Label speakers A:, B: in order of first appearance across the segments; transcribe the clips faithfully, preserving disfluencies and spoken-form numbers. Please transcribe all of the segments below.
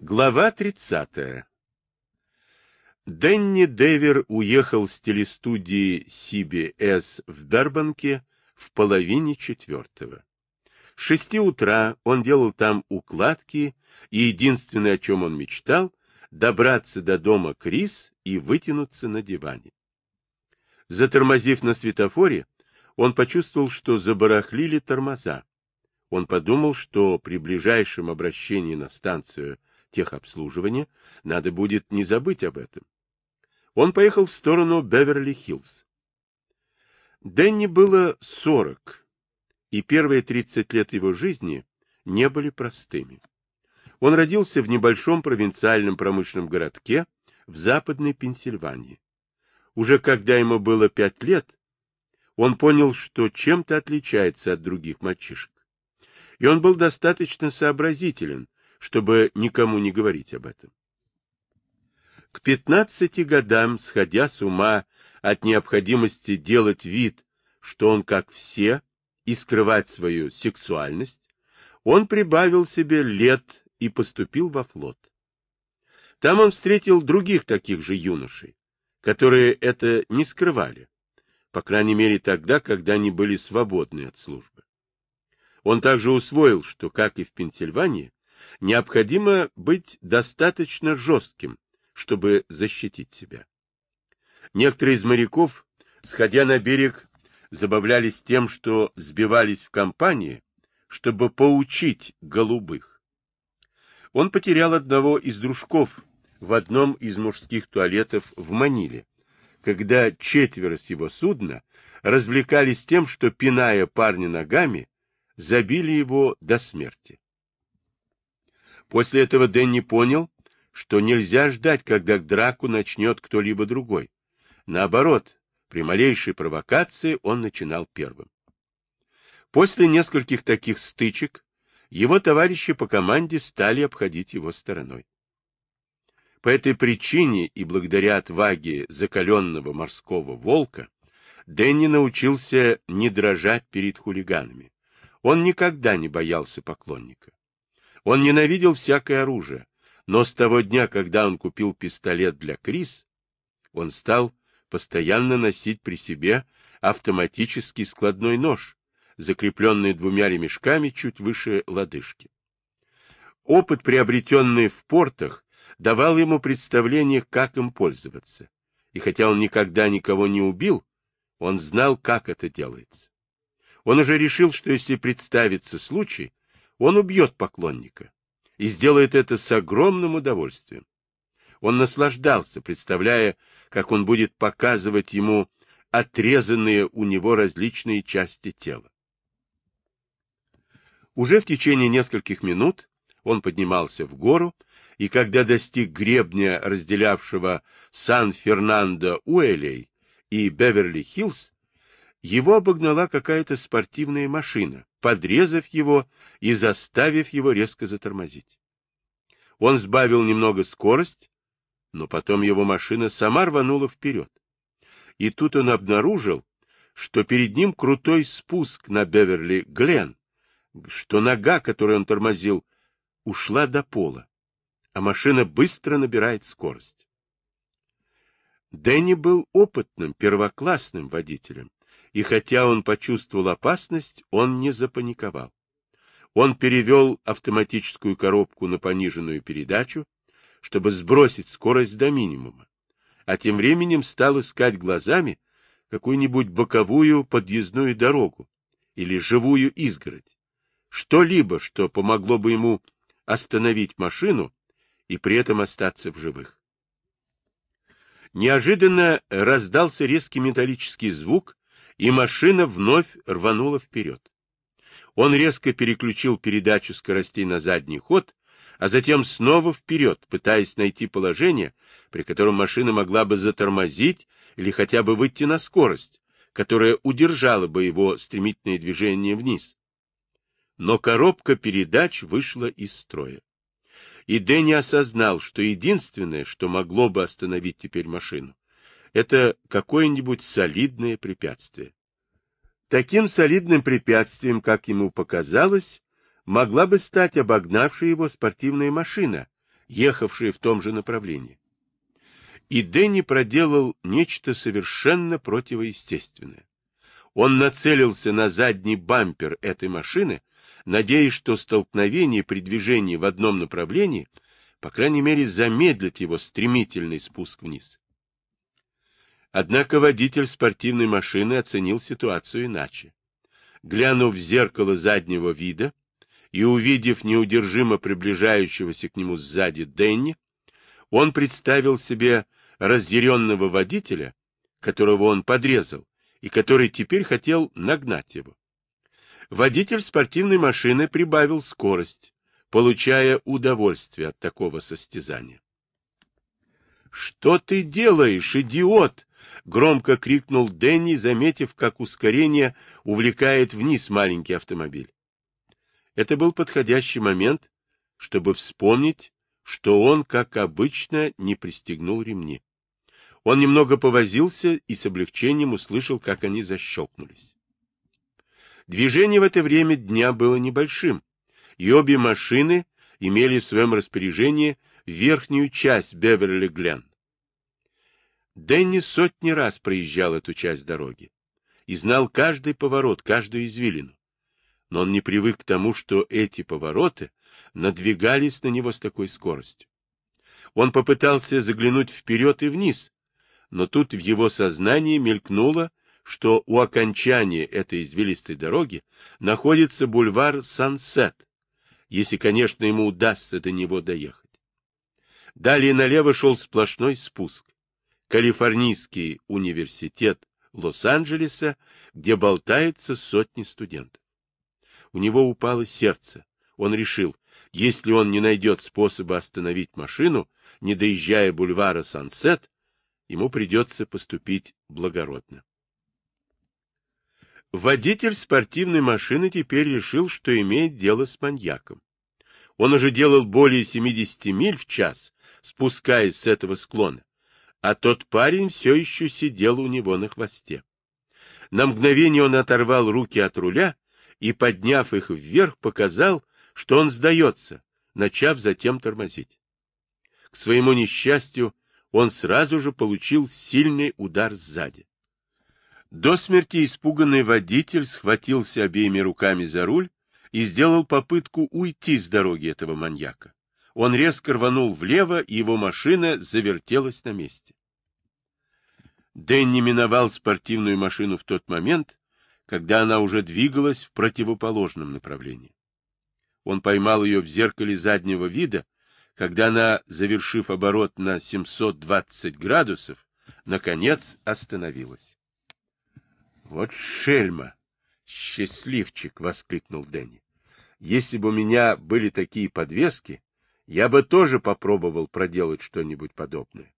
A: Глава тридцатая. Дэнни Девер уехал с телестудии си би эс в Бербанке в половине четвертого. С шести утра он делал там укладки, и единственное, о чем он мечтал, добраться до дома Крис и вытянуться на диване. Затормозив на светофоре, он почувствовал, что забарахлили тормоза. Он подумал, что при ближайшем обращении на станцию техобслуживания надо будет не забыть об этом. Он поехал в сторону Беверли-Хиллз. Дэнни было сорок, и первые тридцать лет его жизни не были простыми. Он родился в небольшом провинциальном промышленном городке в Западной Пенсильвании. Уже когда ему было пять лет, он понял, что чем-то отличается от других мальчишек. И он был достаточно сообразителен, чтобы никому не говорить об этом. К пятнадцати годам, сходя с ума от необходимости делать вид, что он как все, и скрывать свою сексуальность, он прибавил себе лет и поступил во флот. Там он встретил других таких же юношей, которые это не скрывали, по крайней мере тогда, когда они были свободны от службы. Он также усвоил, что, как и в Пенсильвании, необходимо быть достаточно жестким, чтобы защитить себя. Некоторые из моряков, сходя на берег, забавлялись тем, что сбивались в компании, чтобы поучить голубых. Он потерял одного из дружков в одном из мужских туалетов в Маниле, когда четверо с его судна развлекались тем, что, пиная парня ногами, забили его до смерти. После этого Дэнни понял, что нельзя ждать, когда драку начнет кто-либо другой. Наоборот, при малейшей провокации он начинал первым. После нескольких таких стычек его товарищи по команде стали обходить его стороной. По этой причине и благодаря отваге закаленного морского волка Дэнни научился не дрожать перед хулиганами. Он никогда не боялся поклонника. Он ненавидел всякое оружие, но с того дня, когда он купил пистолет для Крис, он стал постоянно носить при себе автоматический складной нож, закрепленный двумя ремешками чуть выше лодыжки. Опыт, приобретенный в портах, давал ему представление, как им пользоваться, и хотя он никогда никого не убил, он знал, как это делается. Он уже решил, что если представится случай, он убьет поклонника, и сделает это с огромным удовольствием. Он наслаждался, представляя, как он будет показывать ему отрезанные у него различные части тела. Уже в течение нескольких минут он поднимался в гору, и когда достиг гребня, разделявшего Сан-Фернандо-Уэлей и Беверли-Хиллз, его обогнала какая-то спортивная машина, подрезав его и заставив его резко затормозить. Он сбавил немного скорость, но потом его машина сама рванула вперед. И тут он обнаружил, что перед ним крутой спуск на Беверли-Гленн, что нога, которой он тормозил, ушла до пола, а машина быстро набирает скорость. Дэнни был опытным, первоклассным водителем, и хотя он почувствовал опасность, он не запаниковал. Он перевел автоматическую коробку на пониженную передачу, чтобы сбросить скорость до минимума, а тем временем стал искать глазами какую-нибудь боковую подъездную дорогу или живую изгородь, что-либо, что помогло бы ему остановить машину и при этом остаться в живых. Неожиданно раздался резкий металлический звук, и машина вновь рванула вперед. Он резко переключил передачу скоростей на задний ход, а затем снова вперед, пытаясь найти положение, при котором машина могла бы затормозить или хотя бы выйти на скорость, которая удержала бы его стремительное движение вниз. Но коробка передач вышла из строя. И Дэнни осознал, что единственное, что могло бы остановить теперь машину, это какое-нибудь солидное препятствие. Таким солидным препятствием, как ему показалось, могла бы стать обогнавшая его спортивная машина, ехавшие в том же направлении. И Дэнни проделал нечто совершенно противоестественное. Он нацелился на задний бампер этой машины, надеясь, что столкновение при движении в одном направлении, по крайней мере, замедлит его стремительный спуск вниз. Однако водитель спортивной машины оценил ситуацию иначе. Глянув в зеркало заднего вида и увидев неудержимо приближающегося к нему сзади Дэнни, он представил себе разъяренного водителя, которого он подрезал, и который теперь хотел нагнать его. Водитель спортивной машины прибавил скорость, получая удовольствие от такого состязания. «Что ты делаешь, идиот?» — громко крикнул Дэнни, заметив, как ускорение увлекает вниз маленький автомобиль. Это был подходящий момент, чтобы вспомнить, что он, как обычно, не пристегнул ремни. Он немного повозился и с облегчением услышал, как они защелкнулись. Движение в это время дня было небольшим, и обе машины имели в своем распоряжении верхнюю часть Беверли-Гленн. Дэнни сотни раз проезжал эту часть дороги и знал каждый поворот, каждую извилину. Но он не привык к тому, что эти повороты надвигались на него с такой скоростью. Он попытался заглянуть вперед и вниз, но тут в его сознании мелькнуло, что у окончания этой извилистой дороги находится бульвар Сансет, если, конечно, ему удастся до него доехать. Далее налево шел сплошной спуск. Калифорнийский университет Лос-Анджелеса, где болтается сотни студентов. У него упало сердце. Он решил, если он не найдет способа остановить машину, не доезжая бульвара Сансет, ему придется поступить благородно. Водитель спортивной машины теперь решил, что имеет дело с маньяком. Он уже делал более семидесяти миль в час, спускаясь с этого склона, а тот парень все еще сидел у него на хвосте. На мгновение он оторвал руки от руля и, подняв их вверх, показал, что он сдается, начав затем тормозить. К своему несчастью, он сразу же получил сильный удар сзади. До смерти испуганный водитель схватился обеими руками за руль и сделал попытку уйти с дороги этого маньяка. Он резко рванул влево, и его машина завертелась на месте. Дэнни миновал спортивную машину в тот момент, когда она уже двигалась в противоположном направлении. Он поймал ее в зеркале заднего вида, когда она, завершив оборот на семьсот двадцать градусов, наконец остановилась. — Вот шельма! Счастливчик! — воскликнул Дэнни. — Если бы у меня были такие подвески, я бы тоже попробовал проделать что-нибудь подобное.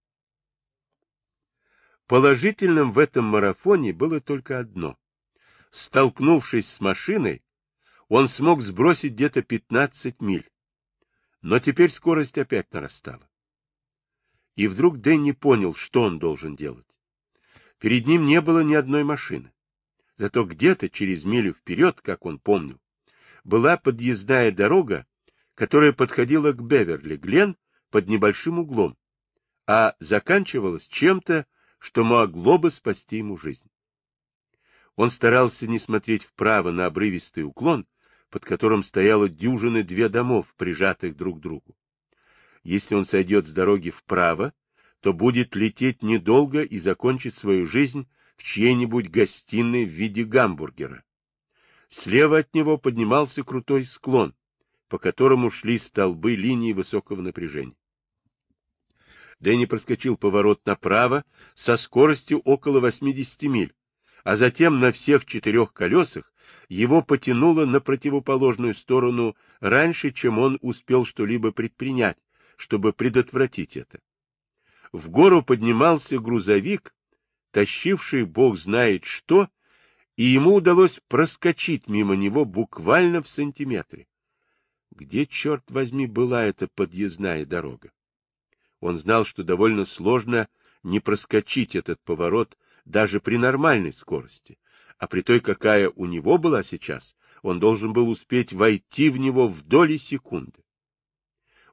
A: Положительным в этом марафоне было только одно. Столкнувшись с машиной, он смог сбросить где-то пятнадцать миль. Но теперь скорость опять нарастала. И вдруг Дэнни понял, что он должен делать. Перед ним не было ни одной машины. Зато где-то через милю вперед, как он помнил, была подъездная дорога, которая подходила к Беверли-Гленн под небольшим углом, а заканчивалась чем-то, что могло бы спасти ему жизнь. Он старался не смотреть вправо на обрывистый уклон, под которым стояло дюжины две домов, прижатых друг к другу. Если он сойдет с дороги вправо, то будет лететь недолго и закончит свою жизнь в чьей-нибудь гостиной в виде гамбургера. Слева от него поднимался крутой склон, по которому шли столбы линии высокого напряжения. Дэнни проскочил поворот направо со скоростью около восьмидесяти миль, а затем на всех четырех колесах его потянуло на противоположную сторону раньше, чем он успел что-либо предпринять, чтобы предотвратить это. В гору поднимался грузовик, тащивший бог знает что, и ему удалось проскочить мимо него буквально в сантиметре. Где, черт возьми, была эта подъездная дорога? Он знал, что довольно сложно не проскочить этот поворот даже при нормальной скорости, а при той, какая у него была сейчас, он должен был успеть войти в него в доли секунды.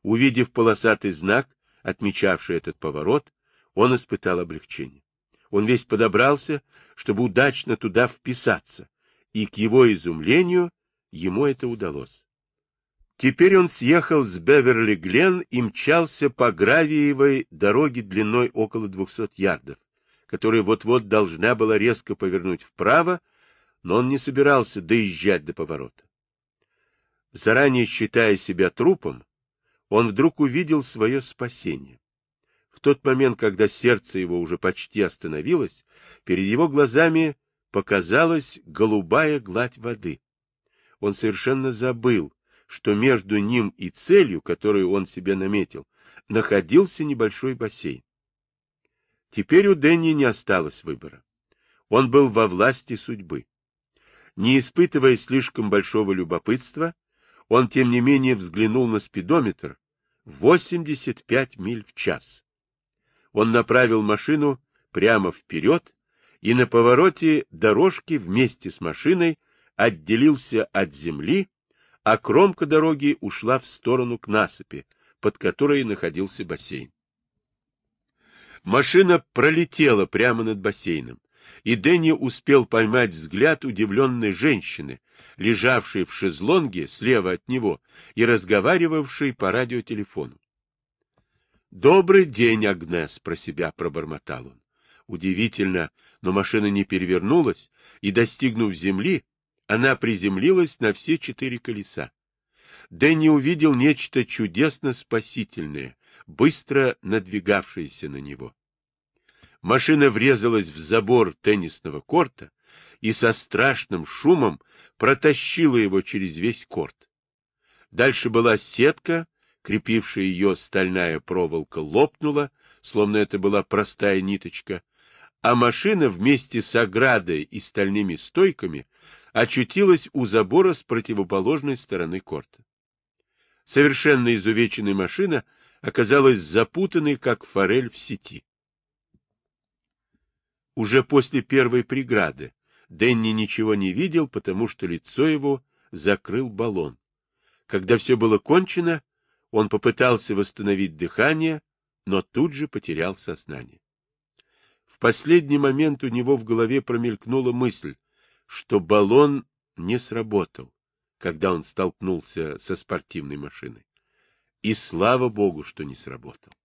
A: Увидев полосатый знак, отмечавший этот поворот, он испытал облегчение. Он весь подобрался, чтобы удачно туда вписаться, и, к его изумлению, ему это удалось. Теперь он съехал с Беверли-Гленн и мчался по гравиевой дороге длиной около двухсот ярдов, которая вот-вот должна была резко повернуть вправо, но он не собирался доезжать до поворота. Заранее считая себя трупом, он вдруг увидел свое спасение. В тот момент, когда сердце его уже почти остановилось, перед его глазами показалась голубая гладь воды. Он совершенно забыл, что между ним и целью, которую он себе наметил, находился небольшой бассейн. Теперь у Дэнни не осталось выбора. Он был во власти судьбы. Не испытывая слишком большого любопытства, он, тем не менее, взглянул на спидометр — восемьдесят пять миль в час. Он направил машину прямо вперед, и на повороте дорожки вместе с машиной отделился от земли, а кромка дороги ушла в сторону к насыпи, под которой находился бассейн. Машина пролетела прямо над бассейном, и Дэнни успел поймать взгляд удивленной женщины, лежавшей в шезлонге слева от него и разговаривавшей по радиотелефону. «Добрый день, Агнес!» — про себя пробормотал он. Удивительно, но машина не перевернулась, и, достигнув земли, она приземлилась на все четыре колеса. Дэнни увидел нечто чудесно-спасительное, быстро надвигавшееся на него. Машина врезалась в забор теннисного корта и со страшным шумом протащила его через весь корт. Дальше была сетка, крепившая ее стальная проволока лопнула, словно это была простая ниточка, а машина вместе с оградой и стальными стойками очутилась у забора с противоположной стороны корта. Совершенно изувеченная машина оказалась запутанной, как форель в сети. Уже после первой преграды Дэнни ничего не видел, потому что лицо его закрыл баллон. Когда все было кончено, он попытался восстановить дыхание, но тут же потерял сознание. В последний момент у него в голове промелькнула мысль, что баллон не сработал, когда он столкнулся со спортивной машиной. И слава богу, что не сработал.